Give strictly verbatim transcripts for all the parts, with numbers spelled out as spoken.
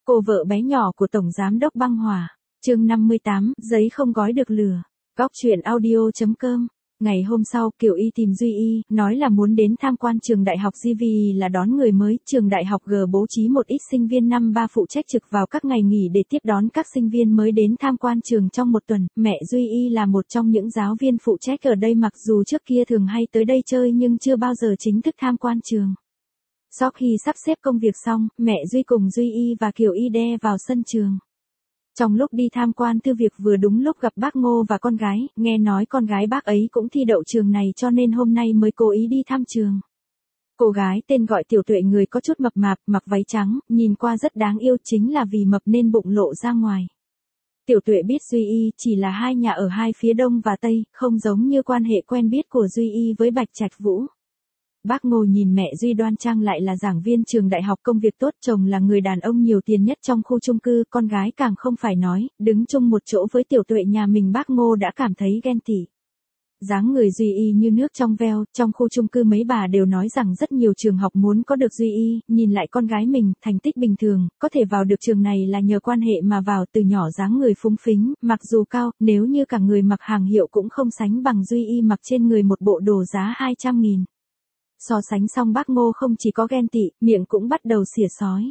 Cô vợ bé nhỏ của Tổng Giám đốc Băng Hỏa. Chương năm mươi tám, giấy không gói được lửa. Góc truyện audio chấm com. Ngày hôm sau, Kiều Y tìm Duy Y, nói là muốn đến tham quan trường đại học giê vê e là đón người mới. Trường đại học G bố trí một ít sinh viên năm ba phụ trách trực vào các ngày nghỉ để tiếp đón các sinh viên mới đến tham quan trường trong một tuần. Mẹ Duy Y là một trong những giáo viên phụ trách ở đây, mặc dù trước kia thường hay tới đây chơi nhưng chưa bao giờ chính thức tham quan trường. Sau khi sắp xếp công việc xong, mẹ Duy cùng Duy Y và Kiều Y đe vào sân trường. Trong lúc đi tham quan thư việc vừa đúng lúc gặp bác Ngô và con gái, nghe nói con gái bác ấy cũng thi đậu trường này cho nên hôm nay mới cố ý đi thăm trường. Cô gái tên gọi Tiểu Tuệ, người có chút mập mạp, mặc váy trắng, nhìn qua rất đáng yêu, chính là vì mập nên bụng lộ ra ngoài. Tiểu Tuệ biết Duy Y chỉ là hai nhà ở hai phía đông và tây, không giống như quan hệ quen biết của Duy Y với Bạch Trạch Vũ. Bác Ngô nhìn mẹ Duy đoan trang, lại là giảng viên trường đại học, công việc tốt, chồng là người đàn ông nhiều tiền nhất trong khu chung cư, con gái càng không phải nói, đứng chung một chỗ với Tiểu Tuệ nhà mình bác Ngô đã cảm thấy ghen tị. Dáng người Duy Y như nước trong veo, trong khu chung cư mấy bà đều nói rằng rất nhiều trường học muốn có được Duy Y, nhìn lại con gái mình, thành tích bình thường, có thể vào được trường này là nhờ quan hệ mà vào, từ nhỏ dáng người phúng phính, mặc dù cao, nếu như cả người mặc hàng hiệu cũng không sánh bằng Duy Y mặc trên người một bộ đồ giá hai trăm nghìn. So sánh xong bác Ngô không chỉ có ghen tị, miệng cũng bắt đầu xỉa xói.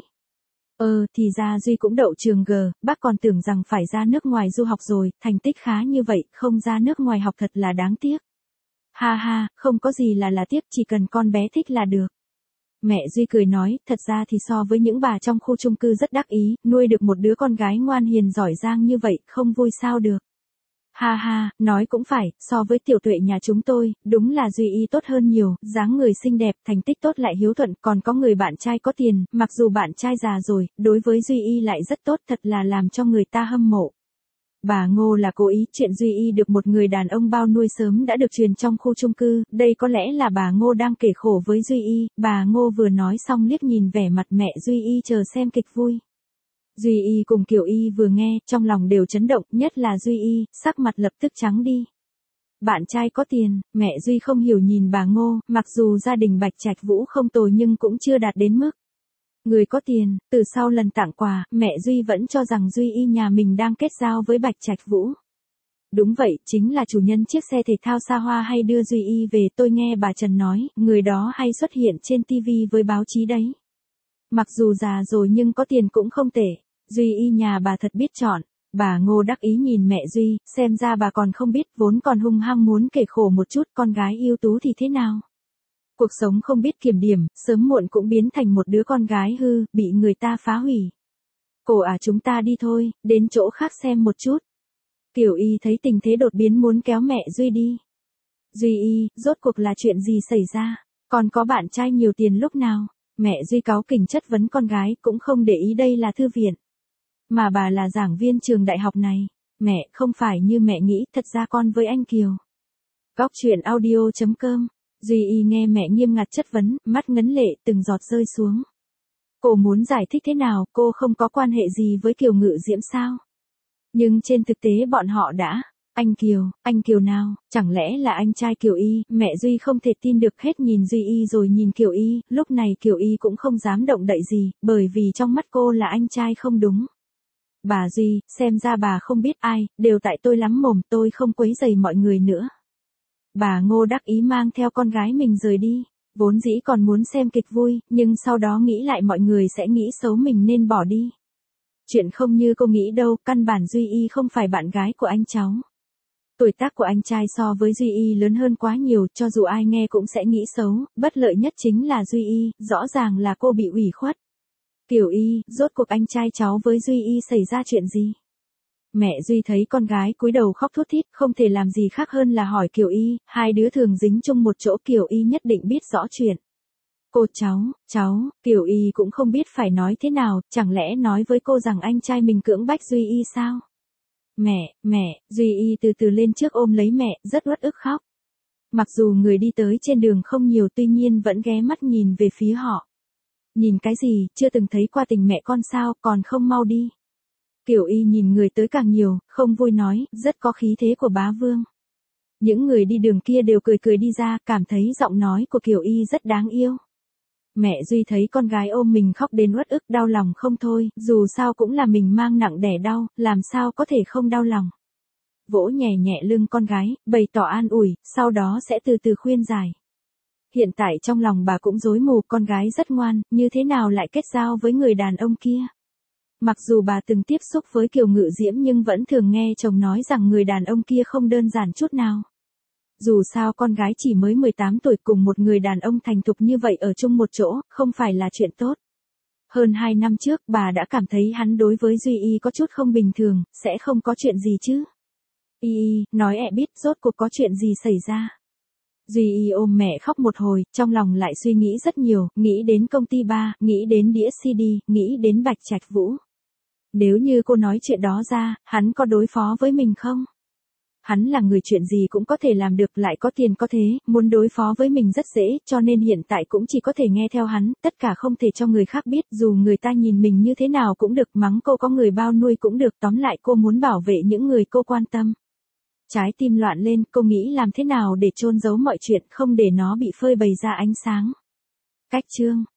Ờ, thì ra Duy cũng đậu trường G, bác còn tưởng rằng phải ra nước ngoài du học rồi, thành tích khá như vậy, không ra nước ngoài học thật là đáng tiếc. Ha ha, không có gì là là tiếc, chỉ cần con bé thích là được. Mẹ Duy cười nói, thật ra thì so với những bà trong khu chung cư rất đắc ý, nuôi được một đứa con gái ngoan hiền giỏi giang như vậy, không vui sao được. Ha ha, nói cũng phải, so với Tiểu Tuệ nhà chúng tôi, đúng là Duy Y tốt hơn nhiều, dáng người xinh đẹp, thành tích tốt lại hiếu thuận, còn có người bạn trai có tiền, mặc dù bạn trai già rồi, đối với Duy Y lại rất tốt, thật là làm cho người ta hâm mộ. Bà Ngô là cố ý, chuyện Duy Y được một người đàn ông bao nuôi sớm đã được truyền trong khu chung cư, đây có lẽ là bà Ngô đang kể khổ với Duy Y, bà Ngô vừa nói xong liếc nhìn vẻ mặt mẹ Duy Y chờ xem kịch vui. Duy Y cùng Kiều Y vừa nghe, trong lòng đều chấn động, nhất là Duy Y, sắc mặt lập tức trắng đi. Bạn trai có tiền, mẹ Duy không hiểu nhìn bà Ngô, mặc dù gia đình Bạch Trạch Vũ không tồi nhưng cũng chưa đạt đến mức. Người có tiền, từ sau lần tặng quà, mẹ Duy vẫn cho rằng Duy Y nhà mình đang kết giao với Bạch Trạch Vũ. Đúng vậy, chính là chủ nhân chiếc xe thể thao xa hoa hay đưa Duy Y về, tôi nghe bà Trần nói, người đó hay xuất hiện trên ti vi với báo chí đấy. Mặc dù già rồi nhưng có tiền cũng không tệ. Duy Y nhà bà thật biết chọn. Bà Ngô đắc ý nhìn mẹ Duy, xem ra bà còn không biết, vốn còn hung hăng muốn kể khổ một chút, con gái ưu tú thì thế nào. Cuộc sống không biết kiểm điểm, sớm muộn cũng biến thành một đứa con gái hư, bị người ta phá hủy. Cô à, chúng ta đi thôi, đến chỗ khác xem một chút. Kiều Y thấy tình thế đột biến muốn kéo mẹ Duy đi. Duy Y, rốt cuộc là chuyện gì xảy ra? Còn có bạn trai nhiều tiền lúc nào? Mẹ Duy cáu kỉnh chất vấn con gái, cũng không để ý đây là thư viện. Mà bà là giảng viên trường đại học này. Mẹ, không phải như mẹ nghĩ, thật ra con với anh Kiều. Góc truyện audio chấm com. Duy Y nghe mẹ nghiêm ngặt chất vấn, mắt ngấn lệ, từng giọt rơi xuống. Cô muốn giải thích thế nào, cô không có quan hệ gì với Kiều Ngự Diễm sao? Nhưng trên thực tế bọn họ đã. Anh Kiều, anh Kiều nào, chẳng lẽ là anh trai Kiều Y, mẹ Duy không thể tin được, hết nhìn Duy Y rồi nhìn Kiều Y, lúc này Kiều Y cũng không dám động đậy gì, bởi vì trong mắt cô là anh trai không đúng. Bà Duy, xem ra bà không biết ai, đều tại tôi lắm mồm, tôi không quấy rầy mọi người nữa. Bà Ngô đắc ý mang theo con gái mình rời đi, vốn dĩ còn muốn xem kịch vui, nhưng sau đó nghĩ lại mọi người sẽ nghĩ xấu mình nên bỏ đi. Chuyện không như cô nghĩ đâu, căn bản Duy Y không phải bạn gái của anh cháu. Tuổi tác của anh trai so với Duy Y lớn hơn quá nhiều, cho dù ai nghe cũng sẽ nghĩ xấu, bất lợi nhất chính là Duy Y, rõ ràng là cô bị ủy khuất. Kiều Y, rốt cuộc anh trai cháu với Duy Y xảy ra chuyện gì? Mẹ Duy thấy con gái cúi đầu khóc thút thít, không thể làm gì khác hơn là hỏi Kiều Y, hai đứa thường dính chung một chỗ, Kiều Y nhất định biết rõ chuyện. Cô cháu, cháu, Kiều Y cũng không biết phải nói thế nào, chẳng lẽ nói với cô rằng anh trai mình cưỡng bách Duy Y sao? Mẹ, mẹ, Duy Y từ từ lên trước ôm lấy mẹ, rất uất ức khóc. Mặc dù người đi tới trên đường không nhiều, tuy nhiên vẫn ghé mắt nhìn về phía họ. Nhìn cái gì, chưa từng thấy qua tình mẹ con sao, còn không mau đi. Kiều Y nhìn người tới càng nhiều, không vui nói, rất có khí thế của bá vương. Những người đi đường kia đều cười cười đi ra, cảm thấy giọng nói của Kiều Y rất đáng yêu. Mẹ Duy thấy con gái ôm mình khóc đến uất ức đau lòng không thôi, dù sao cũng là mình mang nặng đẻ đau, làm sao có thể không đau lòng. Vỗ nhẹ nhẹ lưng con gái, bày tỏ an ủi, sau đó sẽ từ từ khuyên giải. Hiện tại trong lòng bà cũng rối mù, con gái rất ngoan, như thế nào lại kết giao với người đàn ông kia. Mặc dù bà từng tiếp xúc với Kiều Ngự Diễm nhưng vẫn thường nghe chồng nói rằng người đàn ông kia không đơn giản chút nào. Dù sao con gái chỉ mới mười tám tuổi cùng một người đàn ông thành thục như vậy ở chung một chỗ, không phải là chuyện tốt. Hơn hai năm trước bà đã cảm thấy hắn đối với Duy Y có chút không bình thường, sẽ không có chuyện gì chứ. Y Y, nói ẹ biết rốt cuộc có chuyện gì xảy ra. Duy Y ôm mẹ khóc một hồi, trong lòng lại suy nghĩ rất nhiều, nghĩ đến công ty ba, nghĩ đến đĩa xê đê, nghĩ đến Bạch Trạch Vũ. Nếu như cô nói chuyện đó ra, hắn có đối phó với mình không? Hắn là người chuyện gì cũng có thể làm được, lại có tiền có thế, muốn đối phó với mình rất dễ, cho nên hiện tại cũng chỉ có thể nghe theo hắn, tất cả không thể cho người khác biết, dù người ta nhìn mình như thế nào cũng được, mắng cô có người bao nuôi cũng được, tóm lại cô muốn bảo vệ những người cô quan tâm. Trái tim loạn lên, cô nghĩ làm thế nào để chôn giấu mọi chuyện, không để nó bị phơi bày ra ánh sáng. Cách chương